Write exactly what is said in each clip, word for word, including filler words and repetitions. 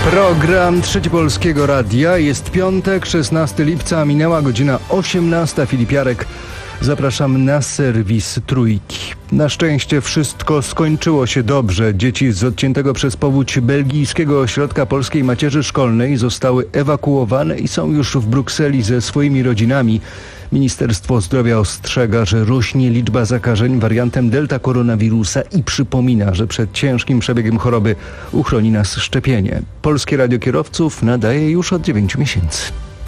Program Trzeci Polskiego Radia. Jest piątek, szesnastego lipca, minęła godzina osiemnasta. Filip Jarek. Zapraszam na serwis Trójki. Na szczęście wszystko skończyło się dobrze. Dzieci z odciętego przez powódź belgijskiego ośrodka polskiej macierzy szkolnej zostały ewakuowane i są już w Brukseli ze swoimi rodzinami. Ministerstwo Zdrowia ostrzega, że rośnie liczba zakażeń wariantem delta koronawirusa i przypomina, że przed ciężkim przebiegiem choroby uchroni nas szczepienie. Polskie Radio Kierowców nadaje już od dziewięciu miesięcy.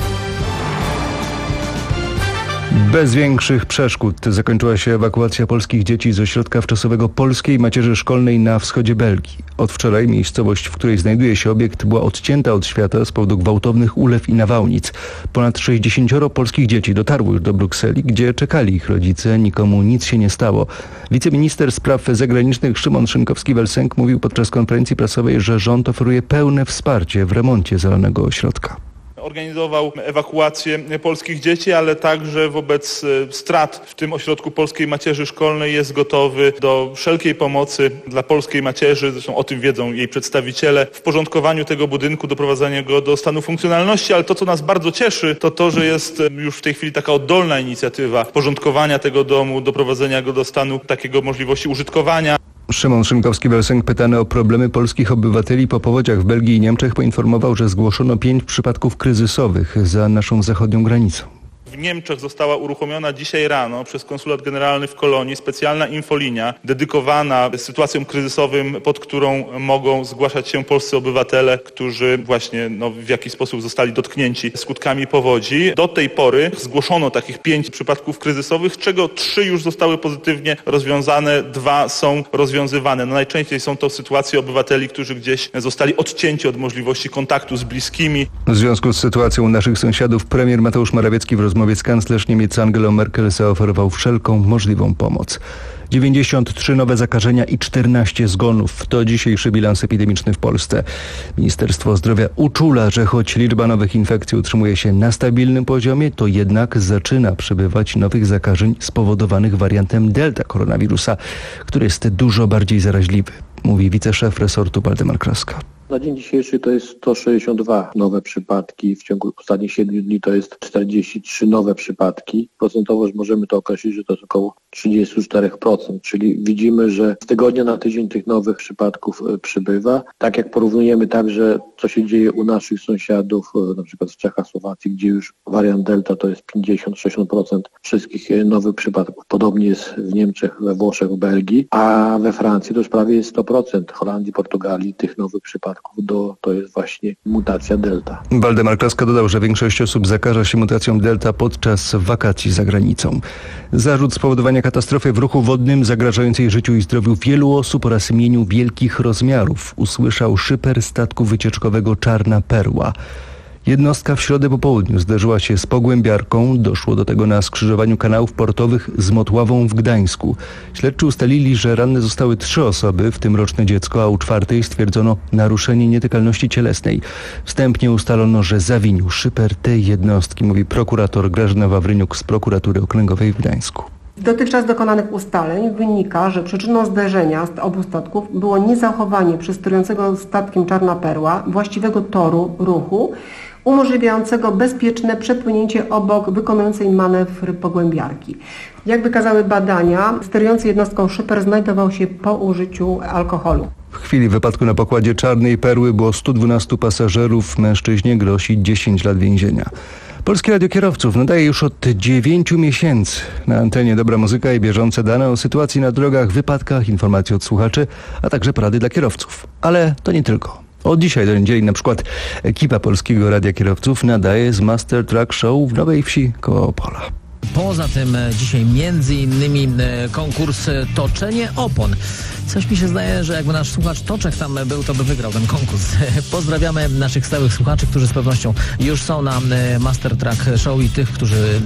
Bez większych przeszkód zakończyła się ewakuacja polskich dzieci z ośrodka wczasowego polskiej macierzy szkolnej na wschodzie Belgii. Od wczoraj miejscowość, w której znajduje się obiekt, była odcięta od świata z powodu gwałtownych ulew i nawałnic. Ponad sześćdziesięcioro polskich dzieci dotarło już do Brukseli, gdzie czekali ich rodzice. Nikomu nic się nie stało. Wiceminister spraw zagranicznych Szymon Szynkowski-Welsenk mówił podczas konferencji prasowej, że rząd oferuje pełne wsparcie w remoncie zalanego ośrodka. Organizował ewakuację polskich dzieci, ale także wobec strat w tym ośrodku polskiej macierzy szkolnej jest gotowy do wszelkiej pomocy dla polskiej macierzy, zresztą o tym wiedzą jej przedstawiciele, w porządkowaniu tego budynku, doprowadzaniu go do stanu funkcjonalności, ale to, co nas bardzo cieszy, to to, że jest już w tej chwili taka oddolna inicjatywa porządkowania tego domu, doprowadzenia go do stanu takiego możliwości użytkowania. Szymon Szynkowski-Welsenk, pytany o problemy polskich obywateli po powodziach w Belgii i Niemczech, poinformował, że zgłoszono pięć przypadków kryzysowych za naszą zachodnią granicą. W Niemczech została uruchomiona dzisiaj rano przez Konsulat Generalny w Kolonii specjalna infolinia dedykowana sytuacjom kryzysowym, pod którą mogą zgłaszać się polscy obywatele, którzy właśnie no, w jakiś sposób zostali dotknięci skutkami powodzi. Do tej pory zgłoszono takich pięć przypadków kryzysowych, z czego trzy już zostały pozytywnie rozwiązane, dwa są rozwiązywane. No, najczęściej są to sytuacje obywateli, którzy gdzieś zostali odcięci od możliwości kontaktu z bliskimi. W związku z sytuacją naszych sąsiadów premier Mateusz Morawiecki w rozmowie z kanclerz Niemiec Angelą Merkel zaoferował wszelką możliwą pomoc. dziewięćdziesiąt trzy nowe zakażenia i czternaście zgonów. To dzisiejszy bilans epidemiczny w Polsce. Ministerstwo Zdrowia uczula, że choć liczba nowych infekcji utrzymuje się na stabilnym poziomie, to jednak zaczyna przybywać nowych zakażeń spowodowanych wariantem delta koronawirusa, który jest dużo bardziej zaraźliwy, mówi wiceszef resortu Waldemar Kraska. Na dzień dzisiejszy to jest sto sześćdziesiąt dwa nowe przypadki, w ciągu ostatnich siedmiu dni to jest czterdzieści trzy nowe przypadki. Procentowo możemy to określić, że to jest około trzydzieści cztery procent, czyli widzimy, że z tygodnia na tydzień tych nowych przypadków przybywa. Tak jak porównujemy także, co się dzieje u naszych sąsiadów, na przykład w Czechach, Słowacji, gdzie już wariant delta to jest pięćdziesiąt do sześćdziesięciu procent wszystkich nowych przypadków. Podobnie jest w Niemczech, we Włoszech, w Belgii, a we Francji to już prawie jest sto procent. W Holandii, Portugalii tych nowych przypadków Do, to jest właśnie mutacja delta. Waldemar Kraska dodał, że większość osób zakaża się mutacją delta podczas wakacji za granicą. Zarzut spowodowania katastrofy w ruchu wodnym zagrażającej życiu i zdrowiu wielu osób oraz mieniu wielkich rozmiarów usłyszał szyper statku wycieczkowego Czarna Perła. Jednostka w środę po południu zderzyła się z pogłębiarką. Doszło do tego na skrzyżowaniu kanałów portowych z Motławą w Gdańsku. Śledczy ustalili, że ranne zostały trzy osoby, w tym roczne dziecko, a u czwartej stwierdzono naruszenie nietykalności cielesnej. Wstępnie ustalono, że zawinił szyper tej jednostki, mówi prokurator Grażyna Wawryniuk z Prokuratury Okręgowej w Gdańsku. Z dotychczas dokonanych ustaleń wynika, że przyczyną zderzenia z obu statków było niezachowanie przez sterującego statkiem Czarna Perła właściwego toru ruchu, umożliwiającego bezpieczne przepłynięcie obok wykonującej manewr pogłębiarki. Jak wykazały badania, sterujący jednostką szyper znajdował się po użyciu alkoholu. W chwili wypadku na pokładzie Czarnej Perły było stu dwunastu pasażerów. Mężczyźnie grozi dziesięć lat więzienia. Polskie Radio Kierowców nadaje już od dziewięciu miesięcy. Na antenie dobra muzyka i bieżące dane o sytuacji na drogach, wypadkach, informacje od słuchaczy, a także porady dla kierowców. Ale to nie tylko. Od dzisiaj do niedzieli na przykład ekipa Polskiego Radia Kierowców nadaje z Master Truck Show w Nowej Wsi koło Opola. Poza tym dzisiaj między innymi konkurs toczenie opon. Coś mi się zdaje, że jakby nasz słuchacz Toczek tam był, to by wygrał ten konkurs. Pozdrawiamy naszych stałych słuchaczy, którzy z pewnością już są na Master Truck Show i tych, którzy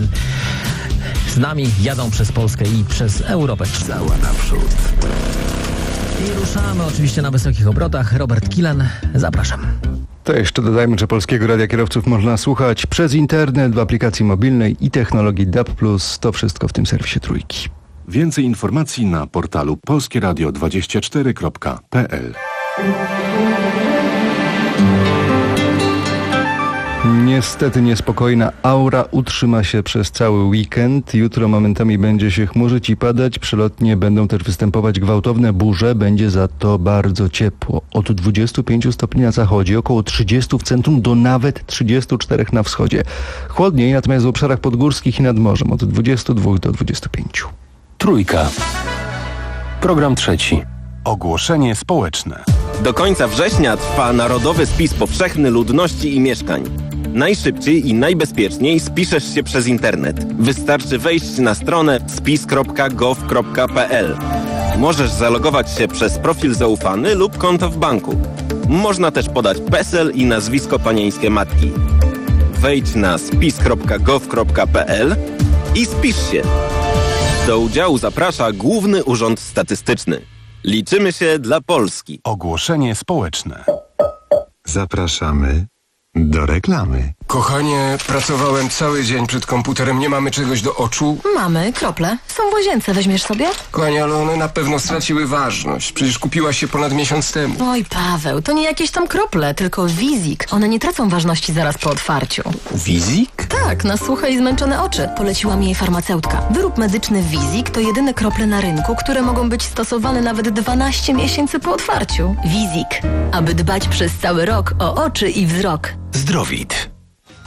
z nami jadą przez Polskę i przez Europę. Cała naprzód. I ruszamy oczywiście na wysokich obrotach. Robert Kilan, zapraszam. To jeszcze dodajmy, że Polskiego Radia Kierowców można słuchać przez internet, w aplikacji mobilnej i technologii D A B plus. To wszystko w tym serwisie Trójki. Więcej informacji na portalu polskieradio dwadzieścia cztery kropka p l. Niestety niespokojna aura utrzyma się przez cały weekend. Jutro momentami będzie się chmurzyć i padać. Przelotnie będą też występować gwałtowne burze. Będzie za to bardzo ciepło. Od dwudziestu pięciu stopni na zachodzie, około trzydziestu w centrum do nawet trzydziestu czterech na wschodzie. Chłodniej natomiast w obszarach podgórskich i nad morzem od dwudziestu dwóch do dwudziestu pięciu. Trójka. Program trzeci. Ogłoszenie społeczne. Do końca września trwa Narodowy Spis Powszechny Ludności i Mieszkań. Najszybciej i najbezpieczniej spiszesz się przez internet. Wystarczy wejść na stronę spis kropka gov kropka p l. Możesz zalogować się przez profil zaufany lub konto w banku. Można też podać PESEL i nazwisko panieńskie matki. Wejdź na spis kropka gov kropka p l i spisz się. Do udziału zaprasza Główny Urząd Statystyczny. Liczymy się dla Polski. Ogłoszenie społeczne. Zapraszamy do reklamy. Kochanie, pracowałem cały dzień przed komputerem, nie mamy czegoś do oczu? Mamy, krople. Są w łazience, weźmiesz sobie? Kochanie, ale one na pewno straciły ważność. Przecież kupiłaś się ponad miesiąc temu. Oj, Paweł, to nie jakieś tam krople, tylko Wizik. One nie tracą ważności zaraz po otwarciu. Wizik? Tak, na suche i zmęczone oczy. Poleciła mi jej farmaceutka. Wyrób medyczny Wizik to jedyne krople na rynku, które mogą być stosowane nawet dwanaście miesięcy po otwarciu. Wizik. Aby dbać przez cały rok o oczy i wzrok. Zdrowit.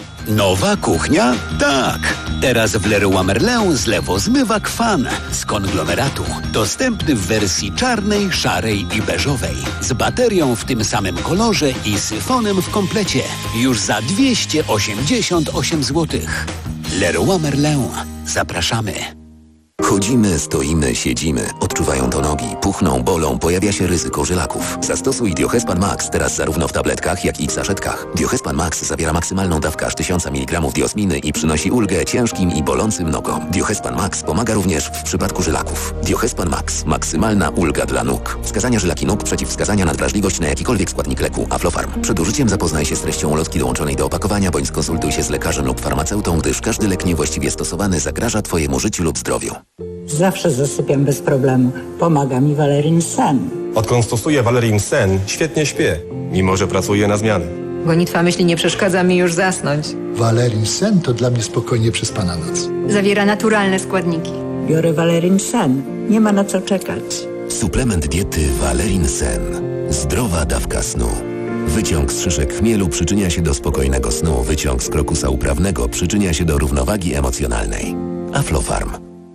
Nowa kuchnia? Tak! Teraz w Leroy Merlin zlewozmywak Fan z konglomeratu. Dostępny w wersji czarnej, szarej i beżowej. Z baterią w tym samym kolorze i syfonem w komplecie. Już za dwieście osiemdziesiąt osiem złotych. Leroy Merlin. Zapraszamy. Chodzimy, stoimy, siedzimy. Odczuwają to nogi, puchną, bolą, pojawia się ryzyko żylaków. Zastosuj Diohespan Max teraz zarówno w tabletkach, jak i w saszetkach. Diohespan Max zawiera maksymalną dawkę aż tysiąc miligramów diosminy i przynosi ulgę ciężkim i bolącym nogom. Diohespan Max pomaga również w przypadku żylaków. Diohespan Max. Maksymalna ulga dla nóg. Wskazania żylaki nóg, przeciwwskazania na wrażliwość na jakikolwiek składnik leku. Aflofarm. Przed użyciem zapoznaj się z treścią ulotki dołączonej do opakowania, bądź skonsultuj się z lekarzem lub farmaceutą, gdyż każdy lek niewłaściwie stosowany zagraża Twojemu życiu lub zdrowiu. Zawsze zasypiam bez problemu. Pomaga mi Valerin Sen. Odkąd stosuję Valerin Sen, świetnie śpię, mimo że pracuję na zmiany. Gonitwa myśli nie przeszkadza mi już zasnąć. Valerin Sen to dla mnie spokojnie przespana noc. Zawiera naturalne składniki. Biorę Valerin Sen. Nie ma na co czekać. Suplement diety Valerin Sen. Zdrowa dawka snu. Wyciąg z szyszek chmielu przyczynia się do spokojnego snu. Wyciąg z krokusa uprawnego przyczynia się do równowagi emocjonalnej. Aflofarm.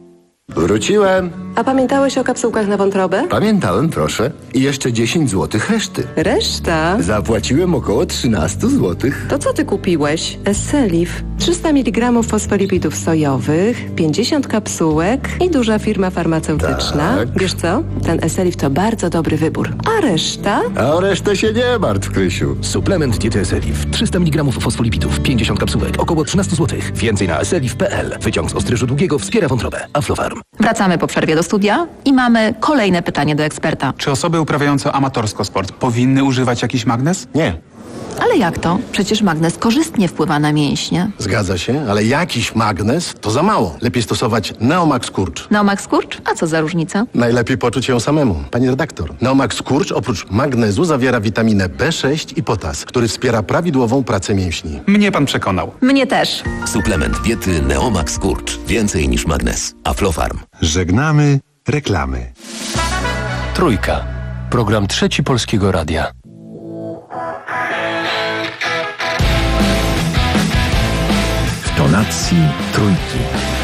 Wróciłem. A pamiętałeś o kapsułkach na wątrobę? Pamiętałem, proszę. I jeszcze dziesięć złotych reszty. Reszta? Zapłaciłem około trzynaście złotych. To co ty kupiłeś? Esselif. trzysta miligramów fosfolipidów sojowych, pięćdziesiąt kapsułek i duża firma farmaceutyczna. Tak. Wiesz co? Ten Esselif to bardzo dobry wybór. A reszta? A o resztę się nie martw, Krysiu. Suplement diety Esselif. trzysta miligramów fosfolipidów, pięćdziesiąt kapsułek, około trzynaście złotych. Więcej na esselif kropka p l. Wyciąg z ostryżu długiego wspiera wątrobę. Aflofarm. Wracamy po przerwie do studia i mamy kolejne pytanie do eksperta. Czy osoby uprawiające amatorsko sport powinny używać jakiś magnez? Nie. Ale jak to? Przecież magnez korzystnie wpływa na mięśnie. Zgadza się, ale jakiś magnez to za mało. Lepiej stosować Neomax Skurcz. Neomax Skurcz? A co za różnica? Najlepiej poczuć ją samemu. Pani redaktor, Neomax Skurcz oprócz magnezu zawiera witaminę B sześć i potas, który wspiera prawidłową pracę mięśni. Mnie pan przekonał. Mnie też. Suplement diety Neomax Skurcz. Więcej niż magnez. Aflofarm. Żegnamy reklamy. Trójka. Program trzeci Polskiego Radia. W tonacji trójki.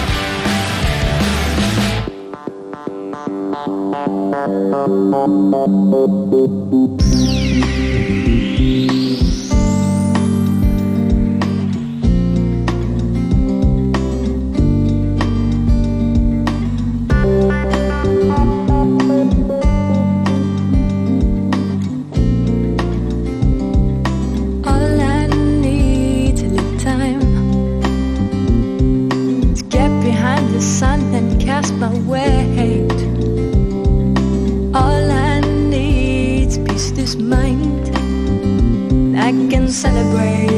My weight. All I need's peace, this mind I can celebrate.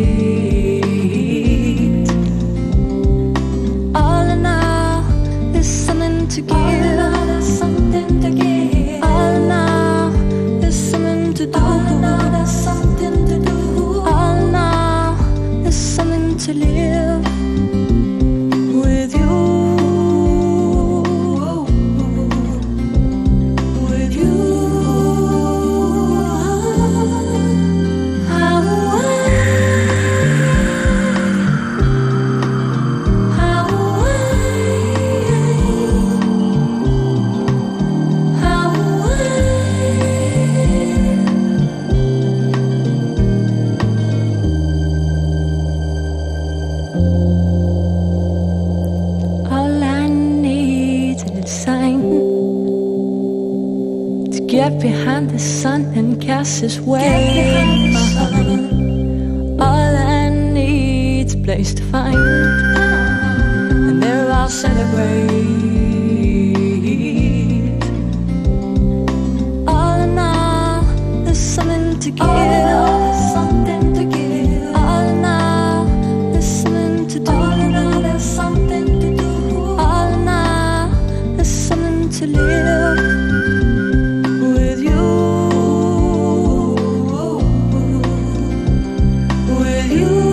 All in all, there's something to give. All in all, there's something to give. All in all, there's something to do. All in all, there's something to do. All in all, there's gaseous way. All I need's a place to find, and there I'll celebrate. All in all, there's something to give. There's something to give. All in all, there's something to do. All in all, there's something to do. All in all, there's something to live with you. With you.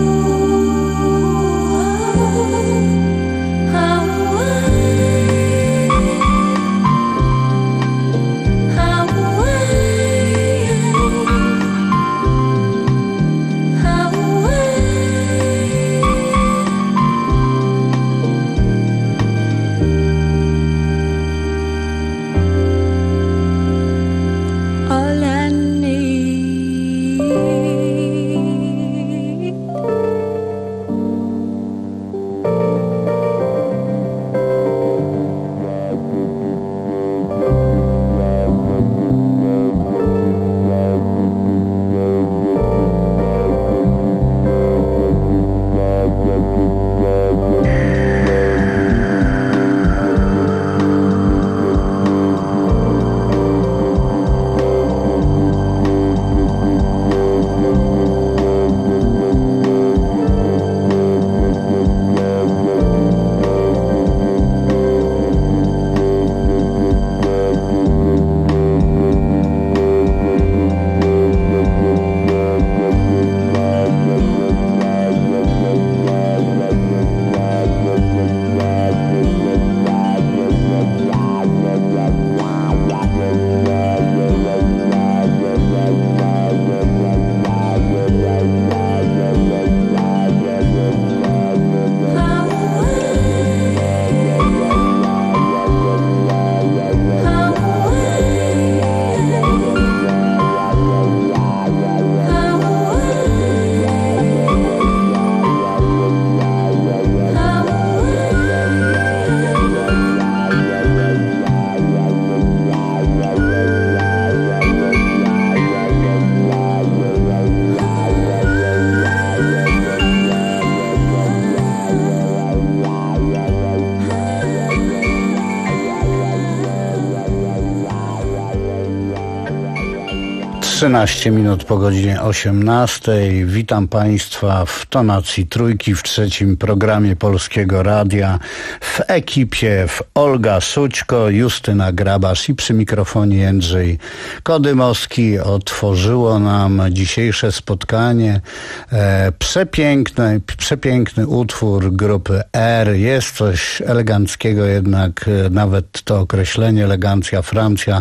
trzynaście minut po godzinie osiemnastej. Witam Państwa w tonacji trójki w trzecim programie Polskiego Radia. W ekipie w Olga Sućko, Justyna Grabasz i przy mikrofonie Jędrzej Kodymowski. Otworzyło nam dzisiejsze spotkanie e, przepiękny, przepiękny utwór grupy R. Jest coś eleganckiego, jednak e, nawet to określenie elegancja Francja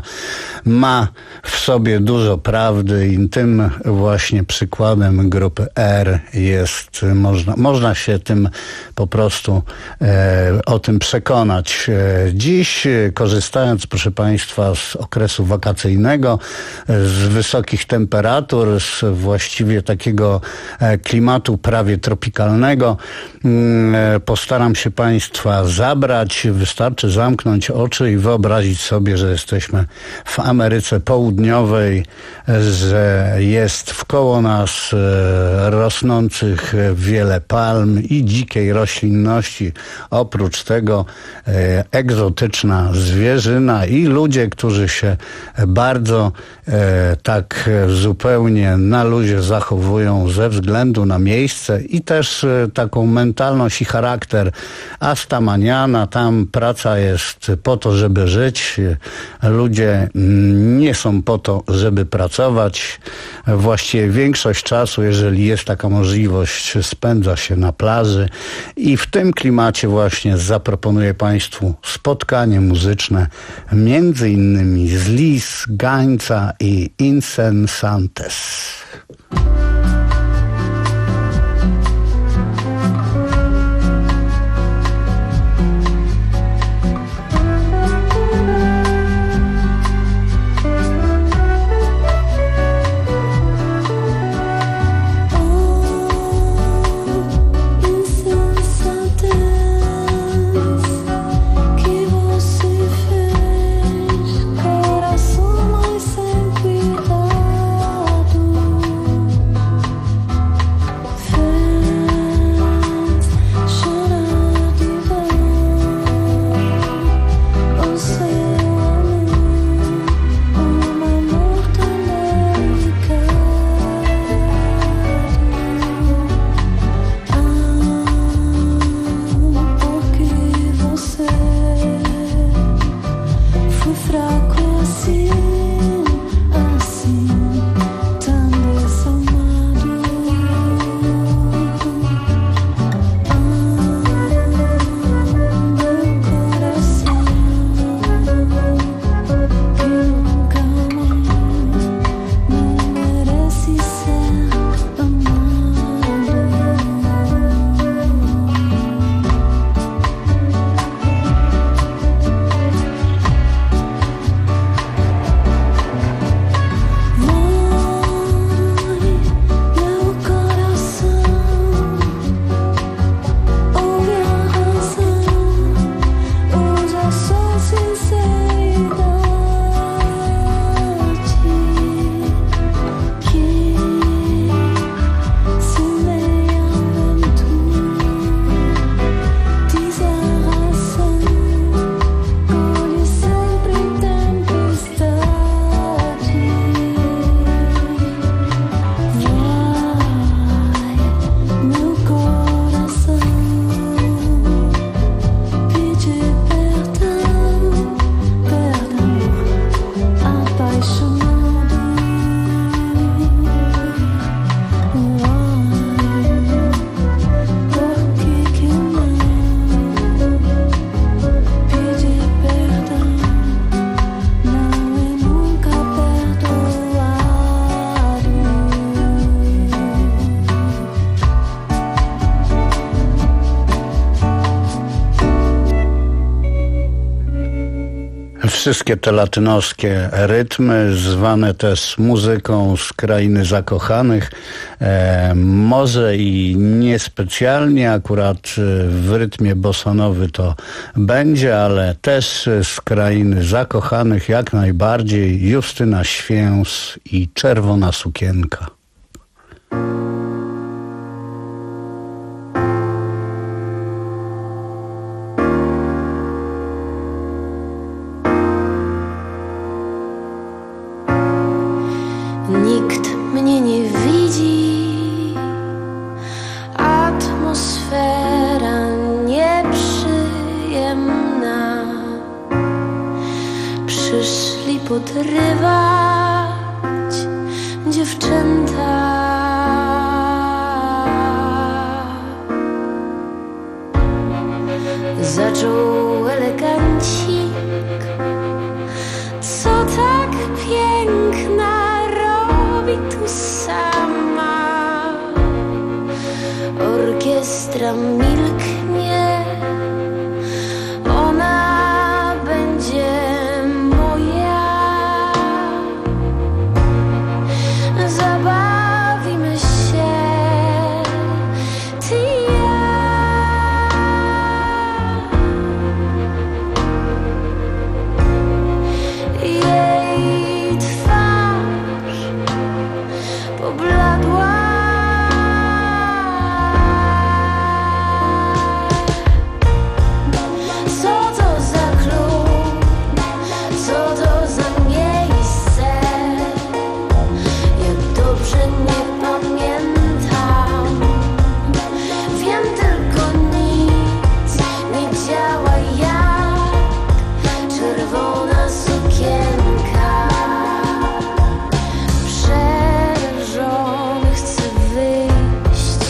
ma w sobie dużo prawdy i tym właśnie przykładem grupy R jest, można, można się tym po prostu e, o tym przekonać. E, dziś, korzystając, proszę Państwa, z okresu wakacyjnego, z wysokich temperatur, z właściwie takiego e, klimatu prawie tropikalnego, e, postaram się Państwa zabrać. Wystarczy zamknąć oczy i wyobrazić sobie, że jesteśmy w Ameryce Południowej, że jest wkoło nas e, rosnących wiele palm i dzikiej roślinności. Oprócz tego e, egzotyczna zwierzyna i ludzie, którzy się bardzo e, tak zupełnie na luzie zachowują ze względu na miejsce i też e, taką mentalność i charakter Astamaniana. Tam praca jest po to, żeby żyć. Ludzie nie są po to, żeby pracować. Właściwie większość czasu, jeżeli jest taka możliwość, spędza się na plaży i w tym klimacie właśnie zaproponuję Państwu spotkanie muzyczne między innymi z Lis, Gańca i Insensantes. Corazón hoy sem cuidar. Wszystkie te latynoskie rytmy, zwane też muzyką z krainy zakochanych, e, może i niespecjalnie akurat w rytmie bossanowy to będzie, ale też z krainy zakochanych jak najbardziej. Justyna Święs i Czerwona sukienka. Nikt mnie nie widzi, atmosfera nieprzyjemna. Przyszli podrywać dziewczęta. Zaczął elegancik, co tak piękna robi tu sama. Orkiestra milknie, ona będzie moja. Zabawimy się, ty i ja. Jej twarz pobladła. Co to za klub? Co to za miejsce? Ja dobrze nie pamiętam. Wiem tylko nic nie działa jak czerwona sukienka. Przerażony chcę wyjść,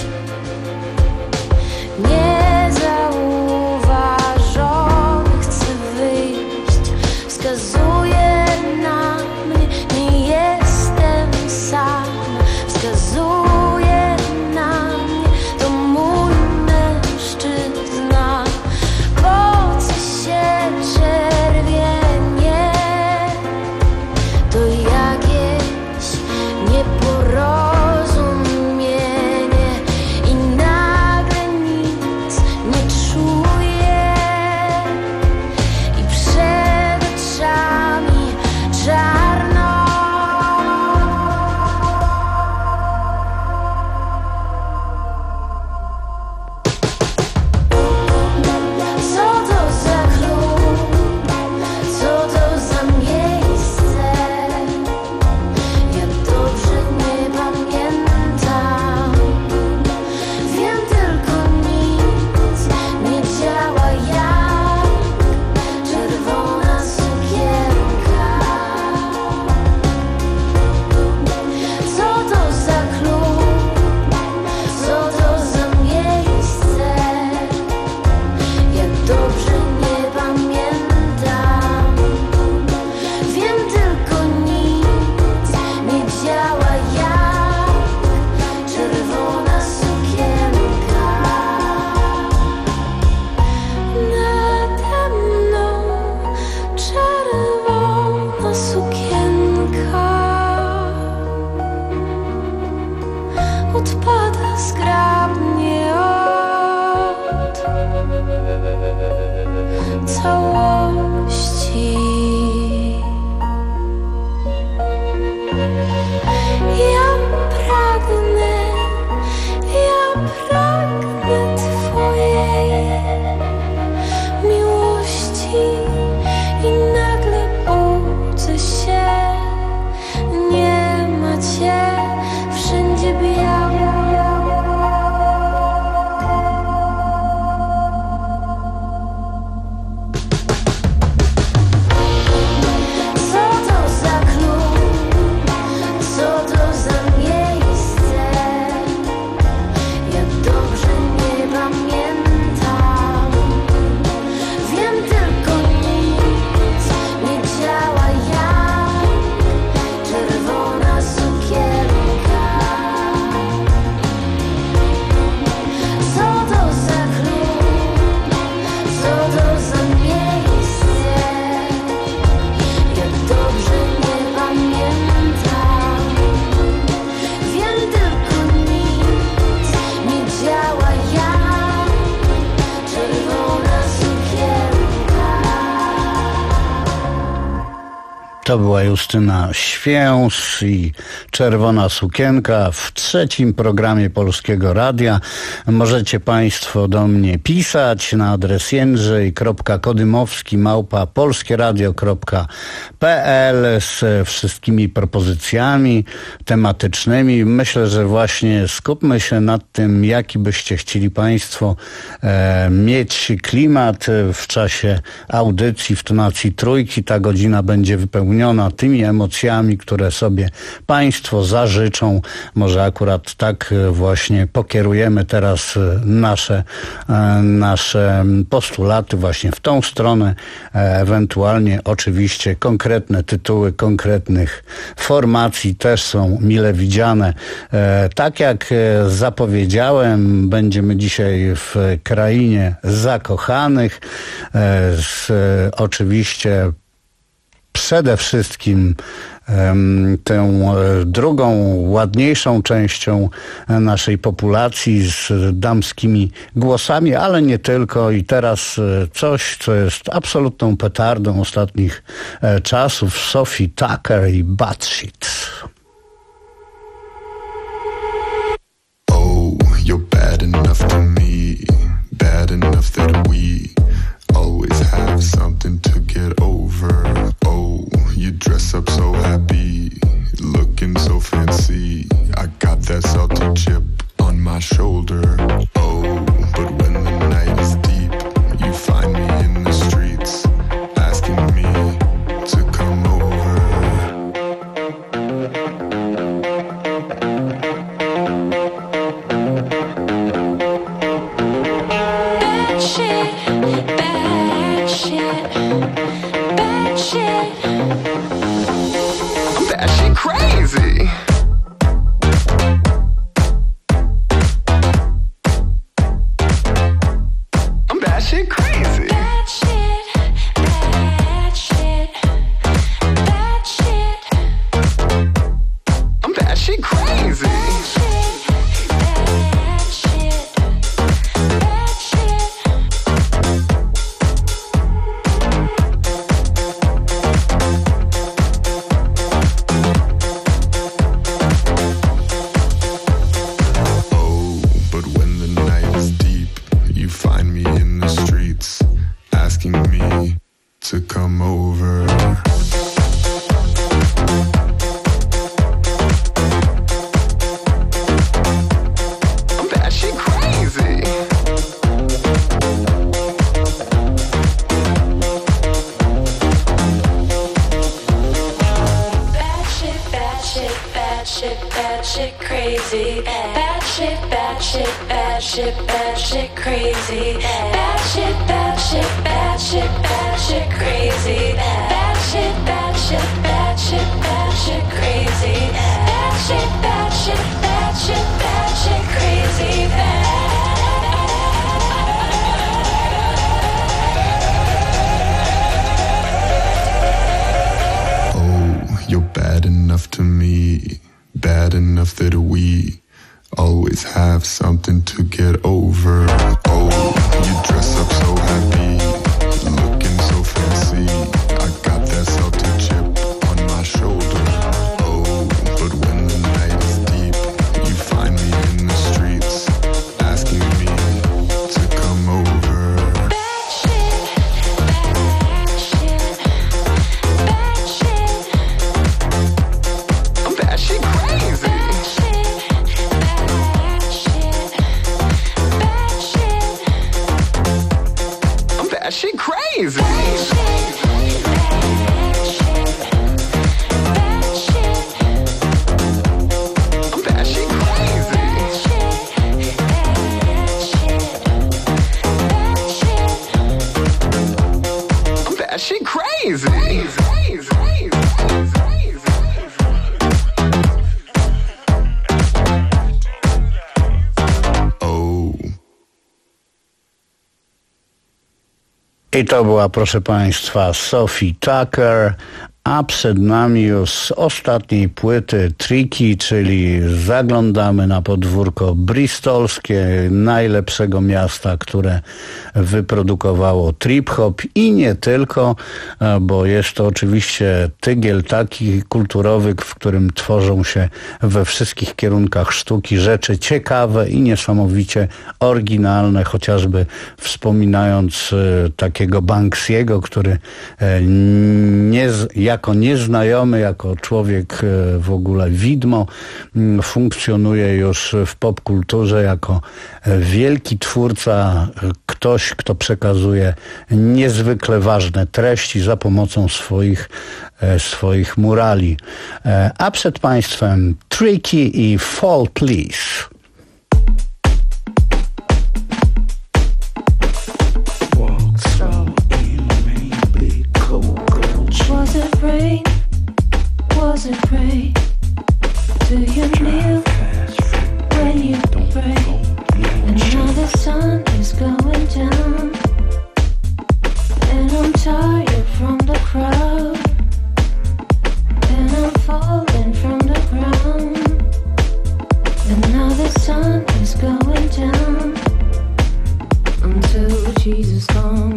niezauważony chcę wyjść. Wskazuje na mnie, nie jestem sam. Wskazuje na mnie, to mój mężczyzna. Po co się czerwienie? To jakieś nieporozumienie i nagle nic nie czuję i przed oczami czarno. Co to za klub? Co to za miejsce? Ja dobrze nie pamiętam. Wiem tylko nic nie działa jak czerwona sukienka. Co to za klub? Co to za miejsce? Ja dobrze nie pamiętam. Wiem tylko nic nie działa jak czerwona sukienka. Nade mną czerwona sukienka odpada zgrabnie od całości. Ja pragnę, ja pragnę twojej miłości i nagle budzę się, nie ma cię, wszędzie biało. Co to za klub? Co to za To była Justyna Święs i Czerwona Sukienka w trzecim programie Polskiego Radia. Możecie Państwo do mnie pisać na adres jędrzej kropka kodymowski małpa polskieradio kropka p l z wszystkimi propozycjami tematycznymi. Myślę, że właśnie skupmy się nad tym, jaki byście chcieli Państwo e, mieć klimat w czasie audycji w tonacji trójki. Ta godzina będzie wypełniona tymi emocjami, które sobie Państwo zażyczą. Może akurat tak właśnie pokierujemy teraz nasze, nasze postulaty właśnie w tą stronę. Ewentualnie oczywiście konkretne tytuły konkretnych formacji też są mile widziane. Tak jak zapowiedziałem, będziemy dzisiaj w krainie zakochanych. Z, oczywiście przede wszystkim um, tą drugą, ładniejszą częścią naszej populacji z damskimi głosami, ale nie tylko. I teraz coś, co jest absolutną petardą ostatnich e, czasów. Sophie Tucker i Bad Shit. Oh, you're bad enough to me, bad enough that we always have something to get over. Oh, you dress up so happy, looking so fancy. I got that salty chip on my shoulder. Oh, but when the night is deep, you find me in the streets, asking me to come over. Bad shit, bad shit, bad shit. I'm that shit crazy. I'm that shit crazy. Bad shit, bad shit, bad shit. I'm that shit crazy. To come over. I'm that shit crazy. Bad shit, bad shit, bad shit, bad shit, crazy. Bad shit, bad shit, bad shit, bad shit, crazy. Bad shit, bad shit, bad shit, bad shit, crazy. Bad shit, bad shit, bad shit, bad shit, crazy. Bad shit, bad shit, bad shit, bad shit, crazy. Oh, you're bad enough to me, bad enough that we always have something to get over. Oh, you dress up so happy, looking so fancy. I got that salty chip on my shoulder. Oh, but when the night is deep, you find me in the streets, asking me to come over. Bad shit, bad shit, bad shit. I'm that shit crazy. I'm that shit crazy. I'm that shit crazy. I'm that shit crazy. I to była, proszę Państwa, Sophie Tucker, a przed nami już z ostatniej płyty Tricky, czyli zaglądamy na podwórko bristolskie, najlepszego miasta, które wyprodukowało trip-hop i nie tylko, bo jest to oczywiście tygiel taki kulturowy, w którym tworzą się we wszystkich kierunkach sztuki rzeczy ciekawe i niesamowicie oryginalne, chociażby wspominając takiego Banksiego, który nie, jako nieznajomy, jako człowiek w ogóle widmo funkcjonuje już w popkulturze jako wielki twórca, ktoś, kto przekazuje niezwykle ważne treści za pomocą swoich, swoich murali. A przed Państwem Tricky i Fall Please. Was it rain? Was it rain? Do you kneel when you pray? And now the sun is going down, and I'm tired from the crowd, and I'm falling from the ground. And now the sun is going down until Jesus comes.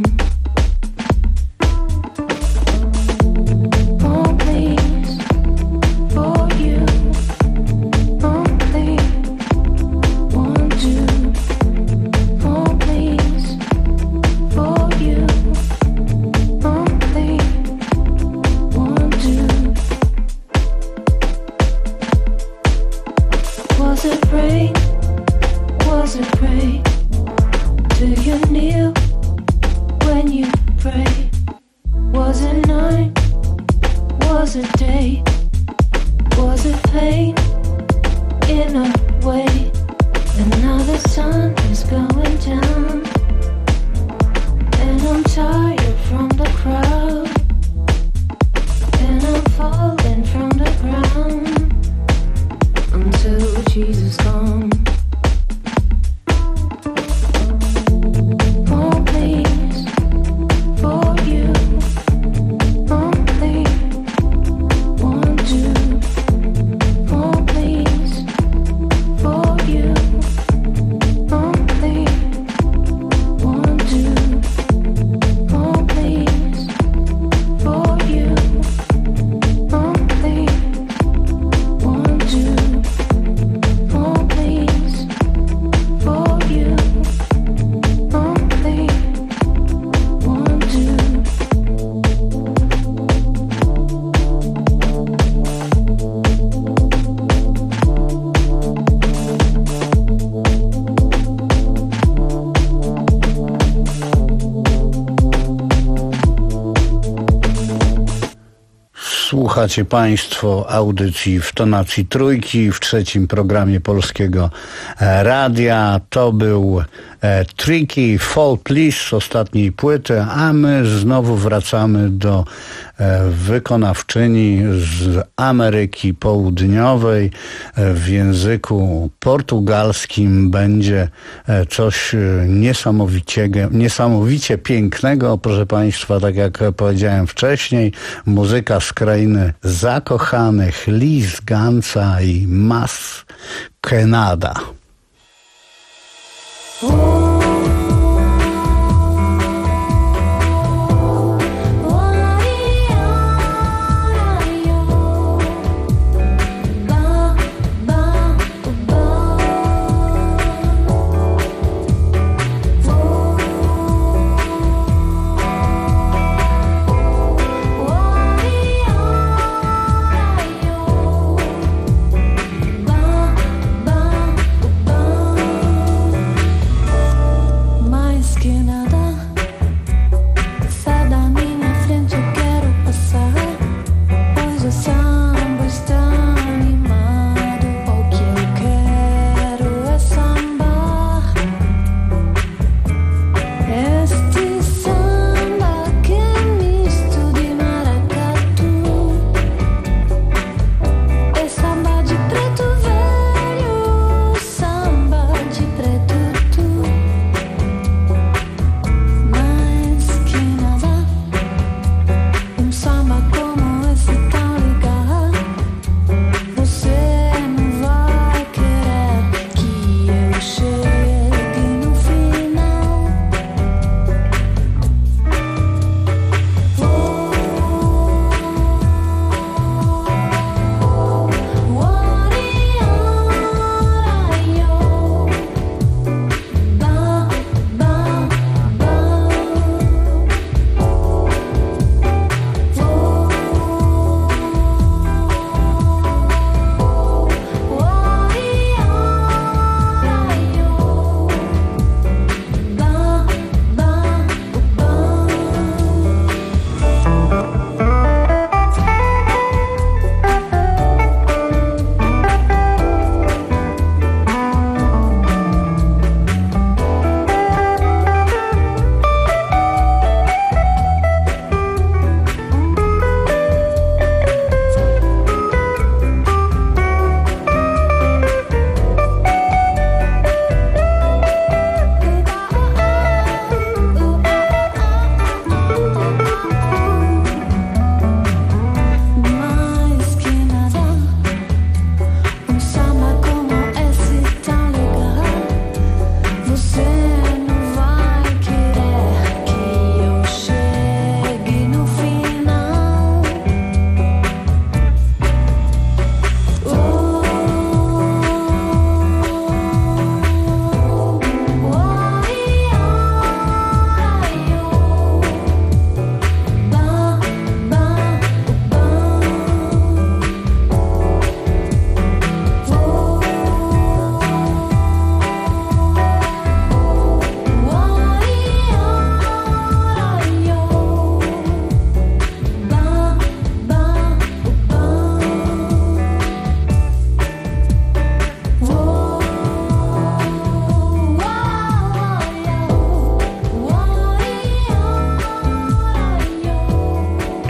Słuchacie Państwo audycji w tonacji trójki w trzecim programie Polskiego Radia. To był e, Tricky Fall Please z ostatniej płyty, a my znowu wracamy do e, wykonawczyni z Ameryki Południowej. E, w języku portugalskim będzie e, coś niesamowicie, niesamowicie pięknego, proszę Państwa, tak jak powiedziałem wcześniej, muzyka z krainy zakochanych, Liz Gansa i Mas Kenada. Bye.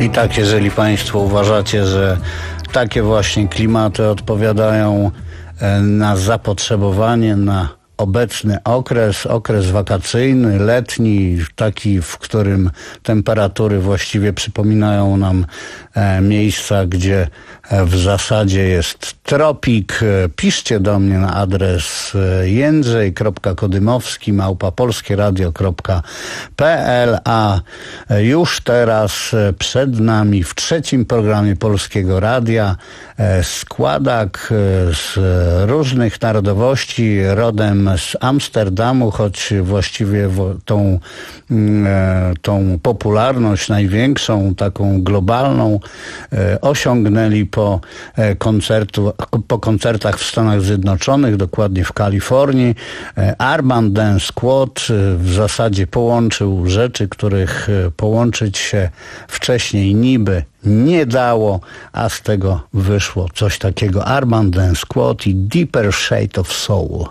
I tak, jeżeli Państwo uważacie, że takie właśnie klimaty odpowiadają na zapotrzebowanie, na obecny okres, okres wakacyjny, letni, taki, w którym temperatury właściwie przypominają nam e, miejsca, gdzie e, w zasadzie jest tropik. E, piszcie do mnie na adres e, jędrzej kropka kodymowski małpa polskieradio kropka p l, a e, już teraz e, przed nami w trzecim programie Polskiego Radia e, składak e, z różnych narodowości, rodem z Amsterdamu, choć właściwie tą, tą popularność największą, taką globalną osiągnęli po, koncertu, po koncertach w Stanach Zjednoczonych, dokładnie w Kalifornii. Urban Dance Squad w zasadzie połączył rzeczy, których połączyć się wcześniej niby nie dało, a z tego wyszło coś takiego. Urban Dance Squad i Deeper Shade of Soul.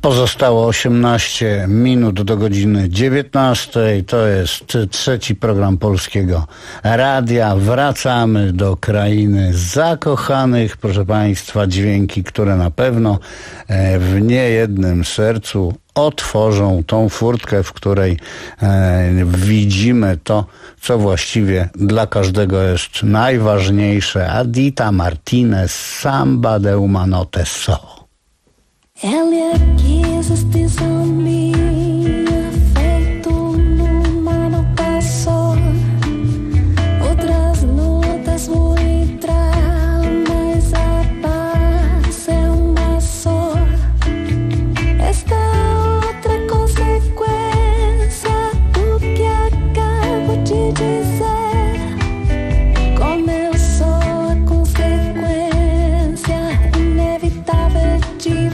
Pozostało osiemnaście minut do godziny dziewiętnastej. To jest trzeci program Polskiego Radia. Wracamy do krainy zakochanych. Proszę Państwa, dźwięki, które na pewno w niejednym sercu otworzą tą furtkę, w której e, widzimy to, co właściwie dla każdego jest najważniejsze. Adita Martinez, Samba de uma notte so. Ela quis estes me feito numa nota só. Outras notas vou entrar, mas a paz é uma só. Esta outra consequência do que acabo de dizer. Como eu sou a consequência inevitável de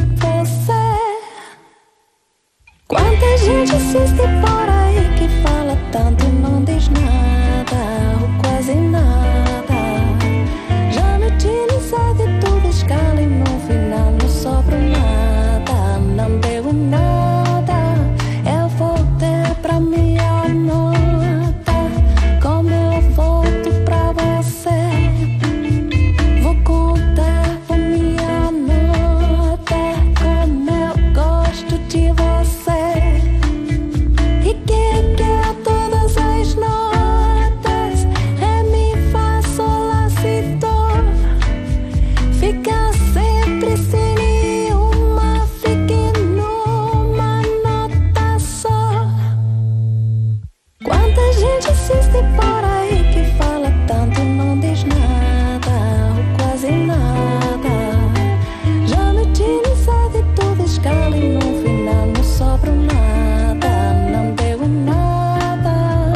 quanta gente existe por aí que fala tanto e não diz nada, ou quase nada. Já me utilizei de toda escala e no final não sobra nada, não deu nada. Eu voltei pra minha nota, como eu volto pra você. Vou contar com minha nota, como eu gosto de você. E que quer todas as notas, ré, mi, fá, sol, lá, si, dó. Fica sempre sem nenhuma, fique numa nota só. Quanta gente existe por aí que fala tanto e não diz nada, ou quase nada. Já me utilizei de toda escala e no final não sobra nada, não deu nada.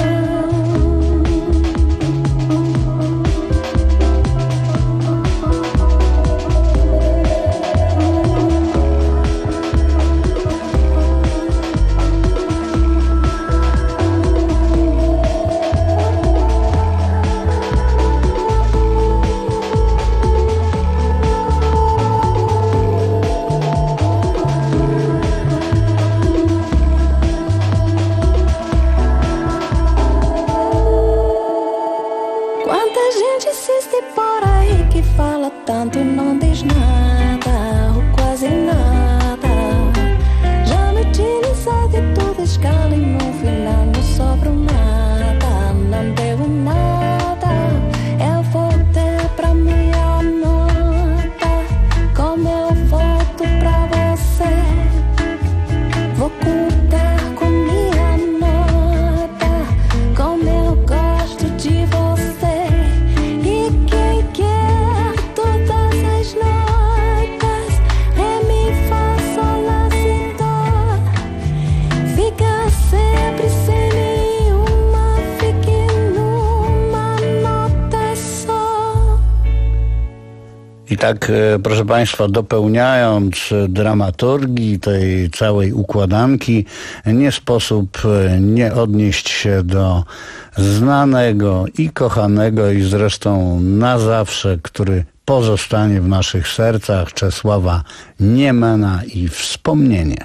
Quanta gente existe por aí que fala tanto e não diz nada, ou quase nada. Já me utilizei de toda escala e no final não sobra nada, não deu nada. Eu voltei pra minha nota, como eu volto pra você. Vou contar com minha nota, como eu gosto de você. E quem quer todas as notas, ré, mi, fá, sol, lá, si, dó. Fica sempre sem nenhuma, fique numa nota só. I tak, e, proszę Państwa, dopełniając e, dramaturgii tej całej układanki, nie sposób e, nie odnieść się do znanego i kochanego i zresztą na zawsze, który pozostanie w naszych sercach, Czesława Niemana i Wspomnienie.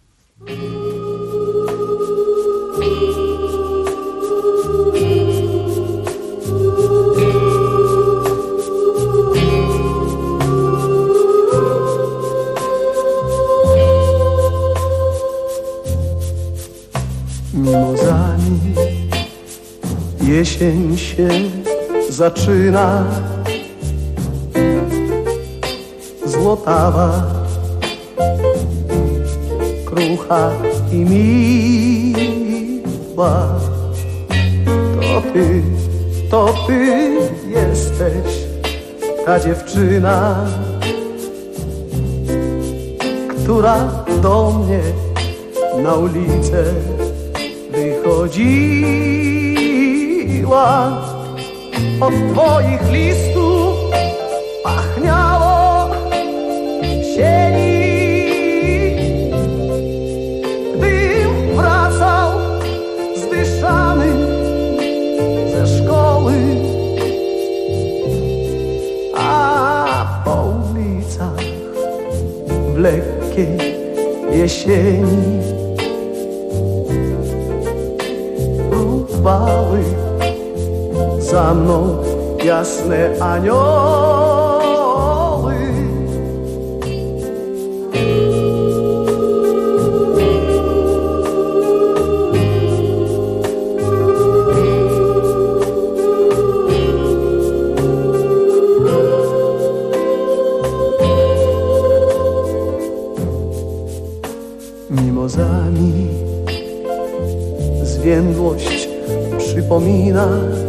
Mimozami jesień się zaczyna, złotawa, krucha i miła. To ty, to ty jesteś ta dziewczyna, która do mnie na ulicę wychodziła. Od twoich listów pachniało sieni. Gdym wracał zdyszany ze szkoły, a po ulicach w lekkiej jesieni. Fruwały za mną jasne anioły. Mimozami zwiędłość przypomina.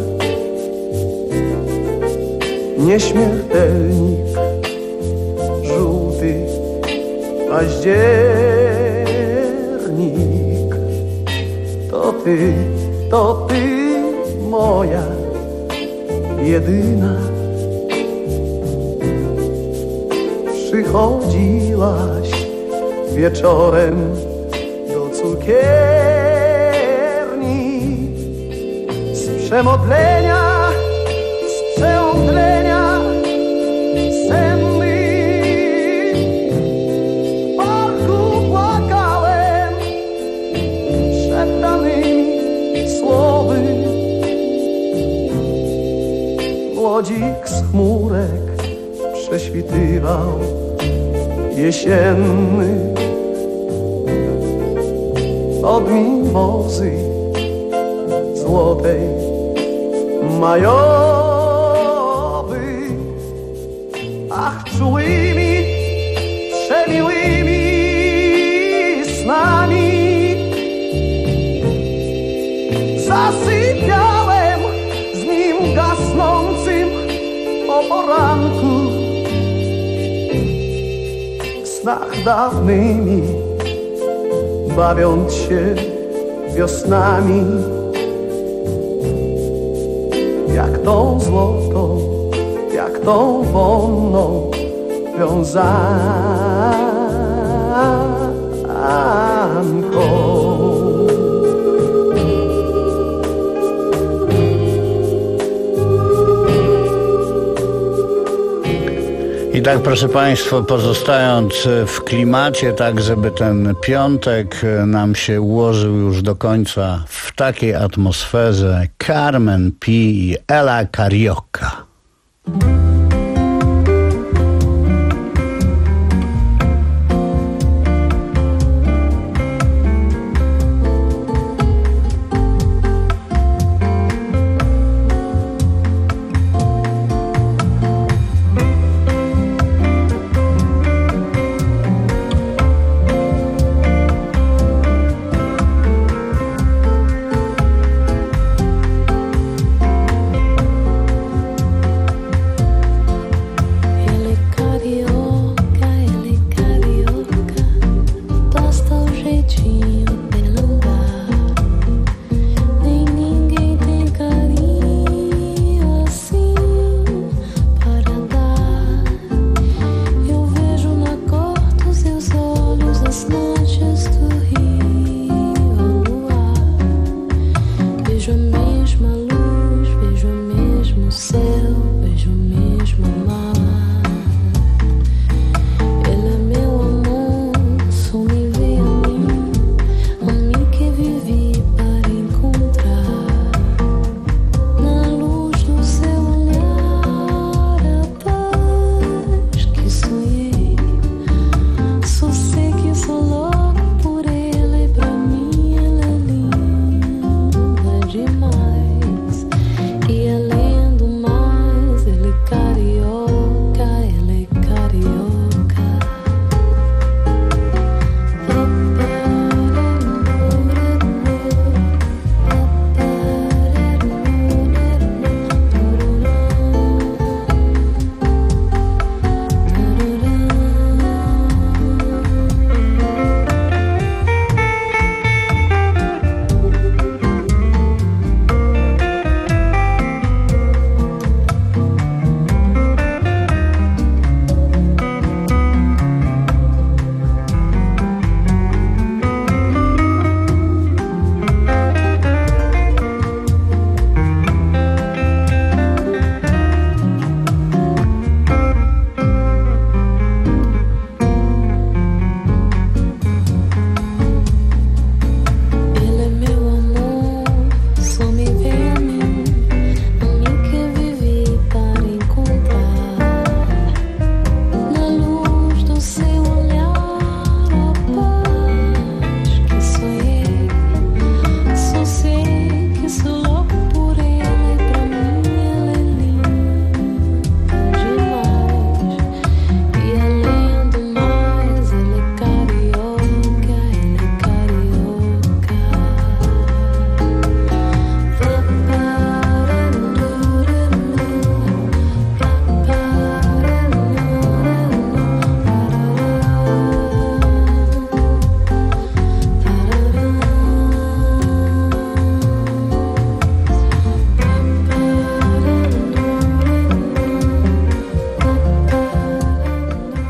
Nieśmiertelnik, żółty październik. To ty, to ty, moja jedyna. Przychodziłaś wieczorem do cukierni z przemodlenia. Przeomdlenia senny. W parku płakałem szeptanymi słowy. Młodzik z chmurek prześwitywał jesienny. Od mimozy złotej majowej. Ach, czułymi, przemiłymi snami zasypiałem z nim gasnącym o poranku. W snach dawnymi bawiąc się wiosnami. Jak tą złotą, jak tą wonną wiązanką. I tak, proszę Państwa, pozostając w klimacie, tak żeby ten piątek nam się ułożył już do końca w takiej atmosferze, Carmen P. i Ela Carioca.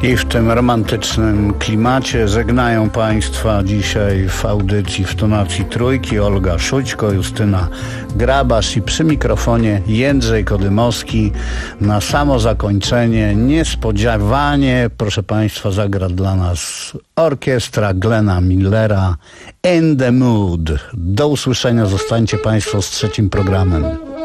I w tym romantycznym klimacie żegnają Państwa dzisiaj w audycji w tonacji trójki Olga Szućko, Justyna Grabasz i przy mikrofonie Jędrzej Kodymowski. Na samo zakończenie niespodziewanie, proszę Państwa, zagra dla nas orkiestra Glena Millera In the Mood. Do usłyszenia, zostańcie Państwo z trzecim programem.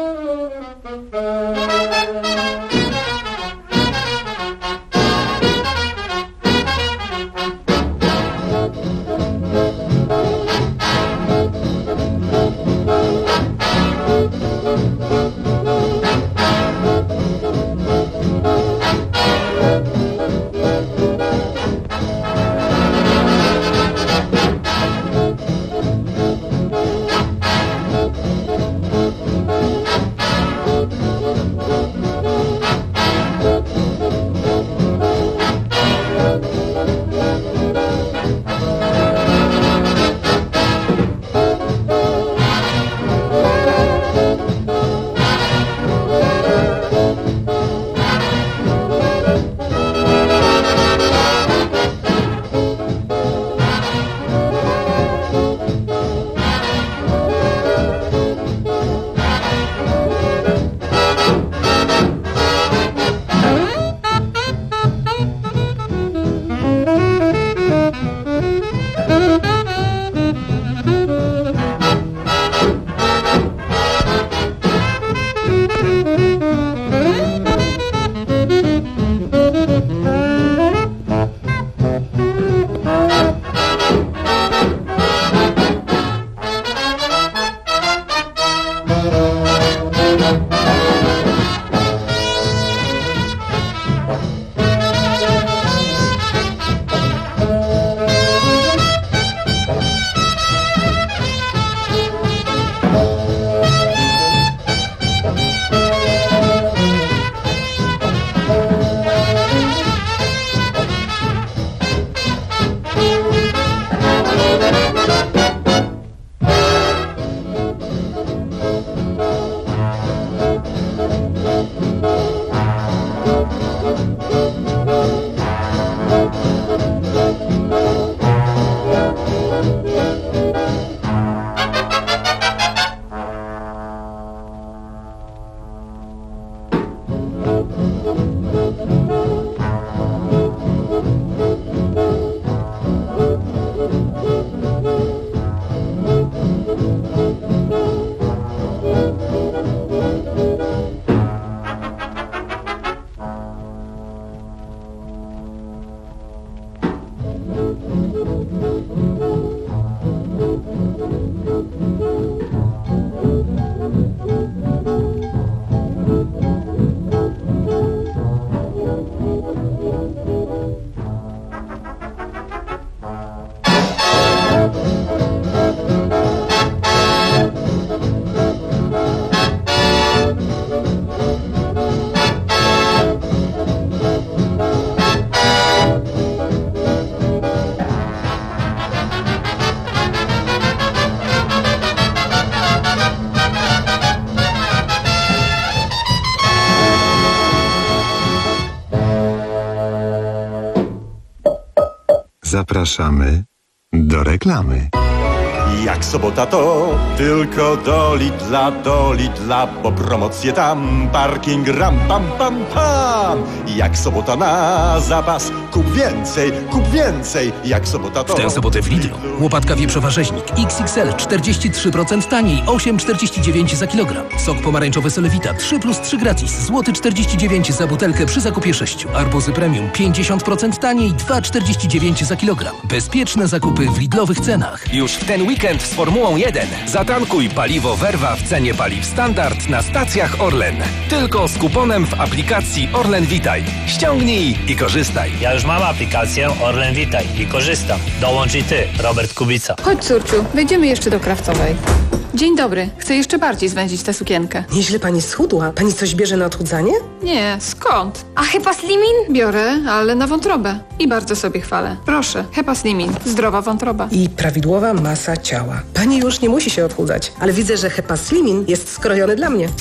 Zapraszamy do reklamy. Jak sobota to tylko do Lidla, do Lidla, bo promocje tam, parking ram pam pam pam. Jak sobota na zapas, kup więcej, kup więcej. Jak sobota to... W tę sobotę w Lidlu łopatka wieprzowa rzeźnik X X L czterdzieści trzy procent taniej, osiem czterdzieści dziewięć za kilogram. Sok pomarańczowy Solewita trzy plus trzy gratis, złoty czterdzieści dziewięć za butelkę przy zakupie sześciu. Arbuzy premium pięćdziesiąt procent taniej, dwa czterdzieści dziewięć za kilogram. Bezpieczne zakupy w Lidlowych cenach. Już w ten weekend z Formułą jeden. Zatankuj paliwo Verva w cenie paliw standard na stacjach Orlen. Tylko z kuponem w aplikacji Orlen Witaj. Ściągnij i korzystaj. Ja już mam aplikację Orlen Witaj i korzystam. Dołącz i ty, Robert Kubica. Chodź, córciu, wejdziemy jeszcze do Krawcowej. Dzień dobry. Chcę jeszcze bardziej zwędzić tę sukienkę. Nieźle pani schudła. Pani coś bierze na odchudzanie? Nie, skąd? A Hepa Slimin? Biorę, ale na wątrobę. I bardzo sobie chwalę. Proszę, Hepa Slimin. Zdrowa wątroba. I prawidłowa masa ciała. Pani już nie musi się odchudzać, ale widzę, że Hepa Slimin jest skrojony dla mnie.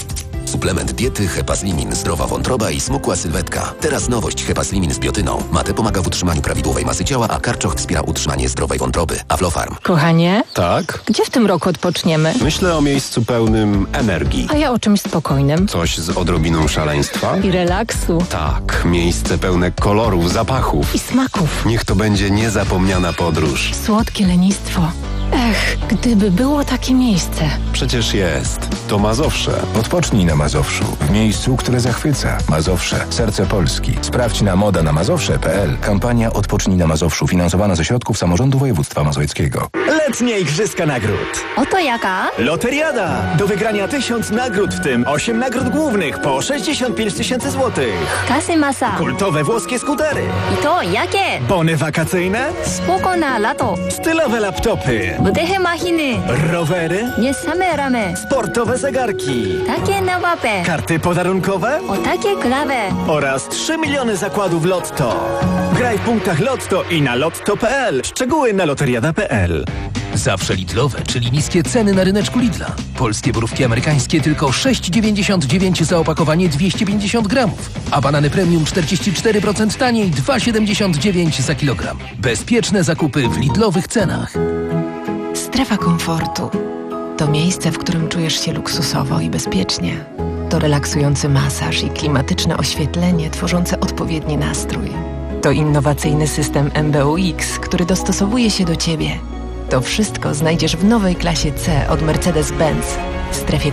Suplement diety Hepaslimin, zdrowa wątroba i smukła sylwetka. Teraz nowość Hepaslimin z biotyną. Mate pomaga w utrzymaniu prawidłowej masy ciała, a karczoch wspiera utrzymanie zdrowej wątroby. Aflofarm. Kochanie? Tak? Gdzie w tym roku odpoczniemy? Myślę o miejscu pełnym energii. A ja o czymś spokojnym. Coś z odrobiną szaleństwa? I relaksu. Tak, miejsce pełne kolorów, zapachów. I smaków. Niech to będzie niezapomniana podróż. Słodkie lenistwo. Ech, gdyby było takie miejsce. Przecież jest. To Mazowsze. Odpocznij na Mazowszu. W miejscu, które zachwyca. Mazowsze. Serce Polski. Sprawdź na moda na mazowsze kropka p l. Kampania Odpocznij na Mazowszu. Finansowana ze środków samorządu województwa mazowieckiego. Letnie Igrzyska Nagród. Oto jaka? Loteriada. Do wygrania tysiąc nagród, w tym osiem nagród głównych po sześćdziesiąt pięć tysięcy złotych. Kasy masa. Kultowe włoskie skutery. I to jakie? Bony wakacyjne. Spoko na lato. Stylowe laptopy. Budehe machiny. Rowery. Nie same ramy. Sportowe zegarki. Takie na łapę. Karty podarunkowe. O takie klawe. Oraz trzy miliony zakładów Lotto. Graj w punktach Lotto i na lotto kropka p l. Szczegóły na loteriada kropka p l. Zawsze Lidlowe, czyli niskie ceny na ryneczku Lidla. Polskie borówki amerykańskie tylko sześć dziewięćdziesiąt dziewięć za opakowanie dwieście pięćdziesiąt gramów, a banany premium czterdzieści cztery procent taniej dwa siedemdziesiąt dziewięć za kilogram. Bezpieczne zakupy w Lidlowych cenach. Strefa komfortu to miejsce, w którym czujesz się luksusowo i bezpiecznie. To relaksujący masaż i klimatyczne oświetlenie tworzące odpowiedni nastrój. To innowacyjny system M B U X, który dostosowuje się do Ciebie. To wszystko znajdziesz w nowej klasie C od Mercedes-Benz w strefie